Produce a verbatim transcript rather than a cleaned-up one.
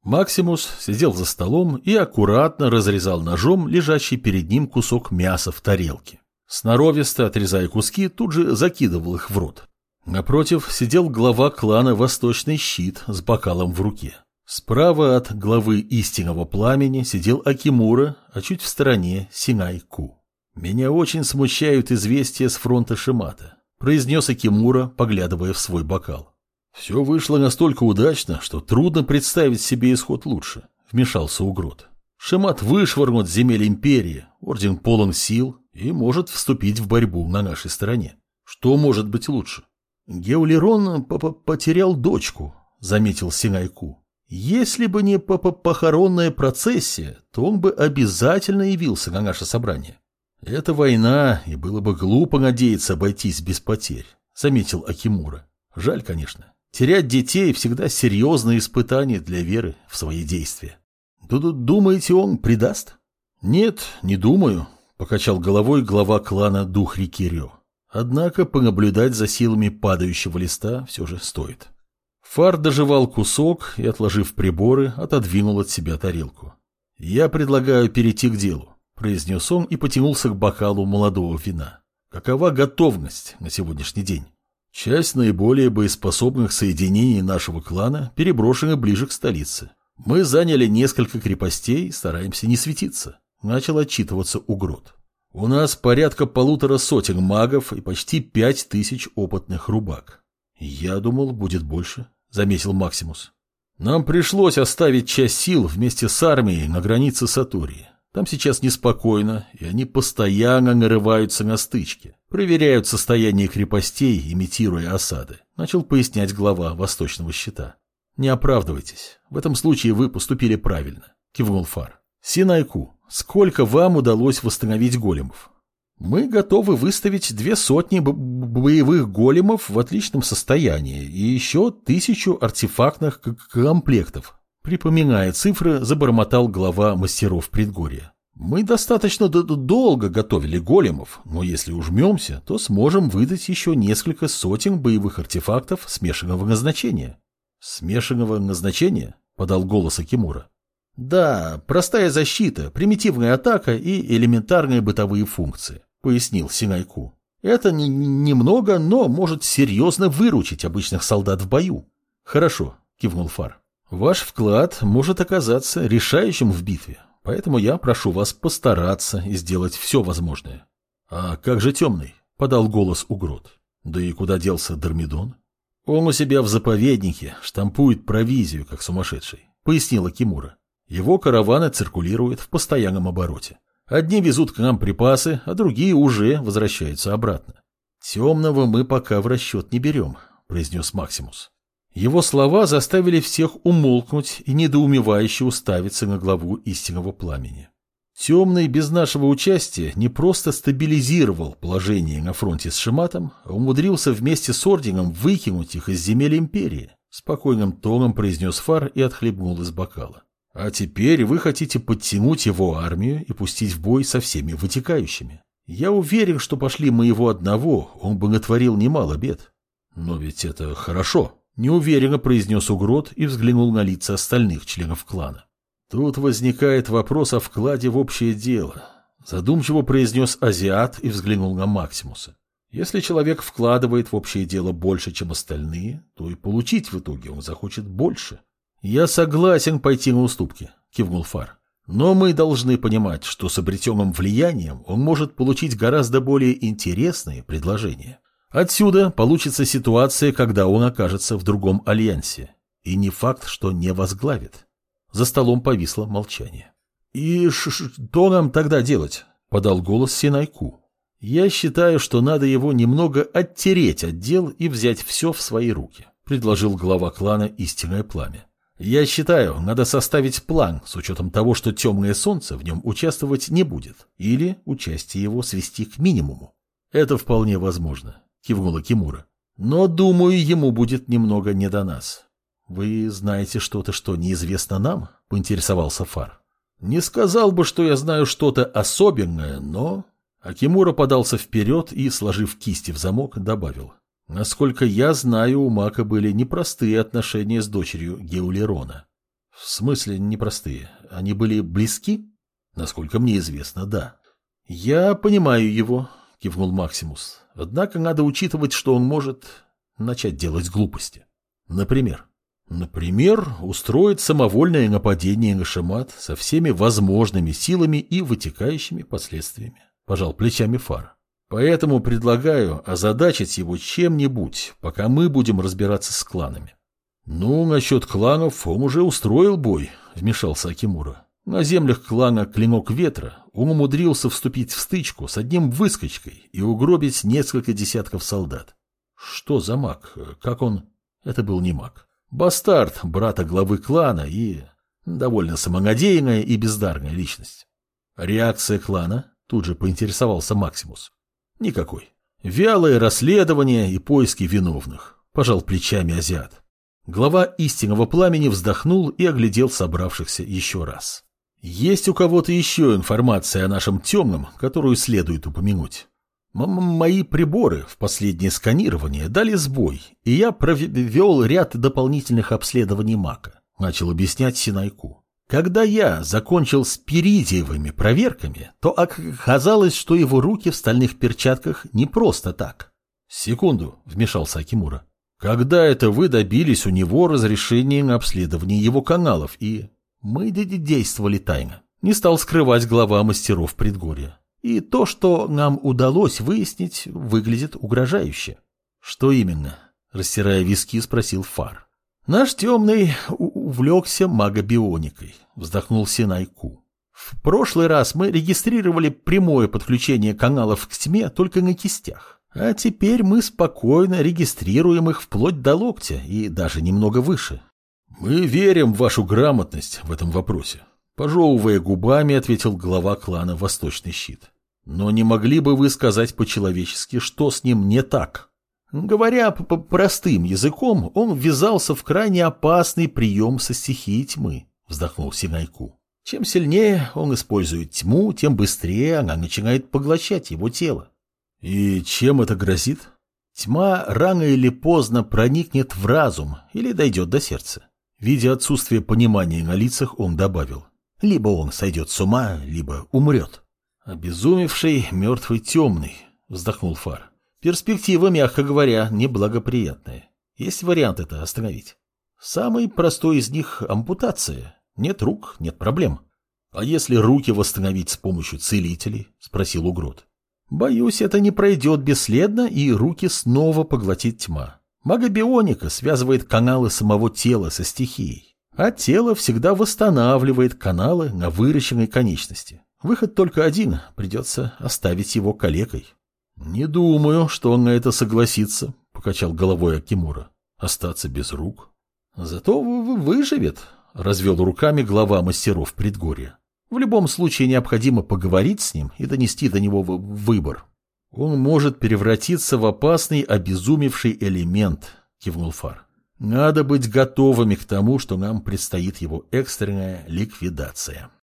Максимус сидел за столом и аккуратно разрезал ножом лежащий перед ним кусок мяса в тарелке. Сноровисто, отрезая куски, тут же закидывал их в рот. Напротив сидел глава клана «Восточный щит» с бокалом в руке. Справа от главы истинного пламени сидел Акимура, а чуть в стороне Синай-ку. «Меня очень смущают известия с фронта Шимата», — произнес Акимура, поглядывая в свой бокал. «Все вышло настолько удачно, что трудно представить себе исход лучше», — вмешался Угрот. «Шимат вышвырнут с земель империи, орден полон сил и может вступить в борьбу на нашей стороне. Что может быть лучше?» «Геулерон потерял дочку», — заметил Синай-ку. «Если бы не похоронная процессия, то он бы обязательно явился на наше собрание». «Это война, и было бы глупо надеяться обойтись без потерь», — заметил Акимура. «Жаль, конечно. Терять детей всегда серьезное испытание для веры в свои действия». «Думаете, он предаст?» «Нет, не думаю», — покачал головой глава клана Дух реки Рё. «Однако понаблюдать за силами падающего листа все же стоит». Фар дожевал кусок и, отложив приборы, отодвинул от себя тарелку. «Я предлагаю перейти к делу», — произнес он и потянулся к бокалу молодого вина. «Какова готовность на сегодняшний день?» «Часть наиболее боеспособных соединений нашего клана переброшена ближе к столице. Мы заняли несколько крепостей и стараемся не светиться», — начал отчитываться Угрот. «У нас порядка полутора сотен магов и почти пять тысяч опытных рубак». «Я думал, будет больше», — заметил Максимус. «Нам пришлось оставить часть сил вместе с армией на границе Сатурии. Там сейчас неспокойно, и они постоянно нарываются на стычки, проверяют состояние крепостей, имитируя осады», — начал пояснять глава Восточного щита. «Не оправдывайтесь. В этом случае вы поступили правильно», — кивнул Фар. «Синай-ку, сколько вам удалось восстановить големов?» «Мы готовы выставить две сотни боевых големов в отличном состоянии и еще тысячу артефактных комплектов», — припоминая цифры, забормотал глава мастеров предгорья. «Мы достаточно долго готовили големов, но если ужмемся, то сможем выдать еще несколько сотен боевых артефактов смешанного назначения». «Смешанного назначения?» — подал голос Акимура. «Да, простая защита, примитивная атака и элементарные бытовые функции», — пояснил Синай-ку. «Это не, немного, но может серьезно выручить обычных солдат в бою». «Хорошо», — кивнул Фар. «Ваш вклад может оказаться решающим в битве, поэтому я прошу вас постараться и сделать все возможное». «А как же темный?» — подал голос Угрот. «Да и куда делся Дормидон?» «Он у себя в заповеднике штампует провизию, как сумасшедший», — пояснила Акимура. «Его караваны циркулируют в постоянном обороте. Одни везут к нам припасы, а другие уже возвращаются обратно». «Темного мы пока в расчет не берем», — произнес Максимус. Его слова заставили всех умолкнуть и недоумевающе уставиться на главу истинного пламени. Темный без нашего участия не просто стабилизировал положение на фронте с Шиматом, а умудрился вместе с орденом выкинуть их из земель империи, спокойным тоном произнес Фар и отхлебнул из бокала. «А теперь вы хотите подтянуть его армию и пустить в бой со всеми вытекающими. Я уверен, что пошли мы его одного, он бы натворил немало бед». «Но ведь это хорошо», — неуверенно произнес Угрот и взглянул на лица остальных членов клана. «Тут возникает вопрос о вкладе в общее дело», — задумчиво произнес азиат и взглянул на Максимуса. «Если человек вкладывает в общее дело больше, чем остальные, то и получить в итоге он захочет больше». «Я согласен пойти на уступки», — кивнул Фар. «Но мы должны понимать, что с обретенным влиянием он может получить гораздо более интересные предложения. Отсюда получится ситуация, когда он окажется в другом альянсе. И не факт, что не возглавит». За столом повисло молчание. «И что нам тогда делать?» — подал голос Синай-ку. «Я считаю, что надо его немного оттереть от дел и взять все в свои руки», — предложил глава клана «Истинное пламя». «Я считаю, надо составить план с учетом того, что темное солнце в нем участвовать не будет, или участие его свести к минимуму». «Это вполне возможно», — кивнула Акимура. «Но, думаю, ему будет немного не до нас». «Вы знаете что-то, что неизвестно нам?» — поинтересовался Фар. «Не сказал бы, что я знаю что-то особенное, но...» Акимура подался вперед и, сложив кисти в замок, добавил. «Насколько я знаю, у Мака были непростые отношения с дочерью Геулерона». В смысле непростые? Они были близки? Насколько мне известно, да. Я понимаю его, кивнул Максимус. Однако надо учитывать, что он может начать делать глупости. Например? Например, устроить самовольное нападение на Шамат со всеми возможными силами и вытекающими последствиями. Пожал плечами Фар. Поэтому предлагаю озадачить его чем-нибудь, пока мы будем разбираться с кланами. Ну, насчет кланов он уже устроил бой, вмешался Акимура. На землях клана Клинок Ветра он умудрился вступить в стычку с одним выскочкой и угробить несколько десятков солдат. Что за маг? Как он? Это был не маг. Бастард брата главы клана и довольно самонадеянная и бездарная личность. Реакция клана? Тут же поинтересовался Максимус. Никакой. Вялое расследование и поиски виновных. Пожал плечами азиат. Глава истинного пламени вздохнул и оглядел собравшихся еще раз. Есть у кого-то еще информация о нашем темном, которую следует упомянуть? М Мои приборы в последнее сканирование дали сбой, и я провел ряд дополнительных обследований мака, начал объяснять Синайку. Когда я закончил с перидиевыми проверками, то оказалось, что его руки в стальных перчатках не просто так. Секунду, вмешался Акимура. Когда это вы добились у него разрешения на обследование его каналов, и мы действовали тайно. Не стал скрывать глава мастеров предгорья. И то, что нам удалось выяснить, выглядит угрожающе. Что именно? Растирая виски, спросил Фар. Наш темный увлекся магобионикой, вздохнул Синайку. В прошлый раз мы регистрировали прямое подключение каналов к тьме только на кистях. А теперь мы спокойно регистрируем их вплоть до локтя и даже немного выше. Мы верим в вашу грамотность в этом вопросе. Пожевывая губами, ответил глава клана Восточный Щит. Но не могли бы вы сказать по-человечески, что с ним не так? Говоря простым языком, он ввязался в крайне опасный прием со стихией тьмы, вздохнул Синайку. Чем сильнее он использует тьму, тем быстрее она начинает поглощать его тело. И чем это грозит? Тьма рано или поздно проникнет в разум или дойдет до сердца. Видя отсутствие понимания на лицах, он добавил. Либо он сойдет с ума, либо умрет. Обезумевший, мертвый, темный, вздохнул Фар. Перспектива, мягко говоря, неблагоприятная. Есть вариант это остановить. Самый простой из них – ампутация. Нет рук, нет проблем. А если руки восстановить с помощью целителей? Спросил Угрот. Боюсь, это не пройдет бесследно, и руки снова поглотит тьма. Магобионика связывает каналы самого тела со стихией, а тело всегда восстанавливает каналы на выращенной конечности. Выход только один, придется оставить его калекой. Не думаю, что он на это согласится, покачал головой Акимура. Остаться без рук. Зато выживет, развел руками глава мастеров предгорья. В любом случае необходимо поговорить с ним и донести до него выбор. Он может превратиться в опасный, обезумевший элемент, кивнул Фар. Надо быть готовыми к тому, что нам предстоит его экстренная ликвидация.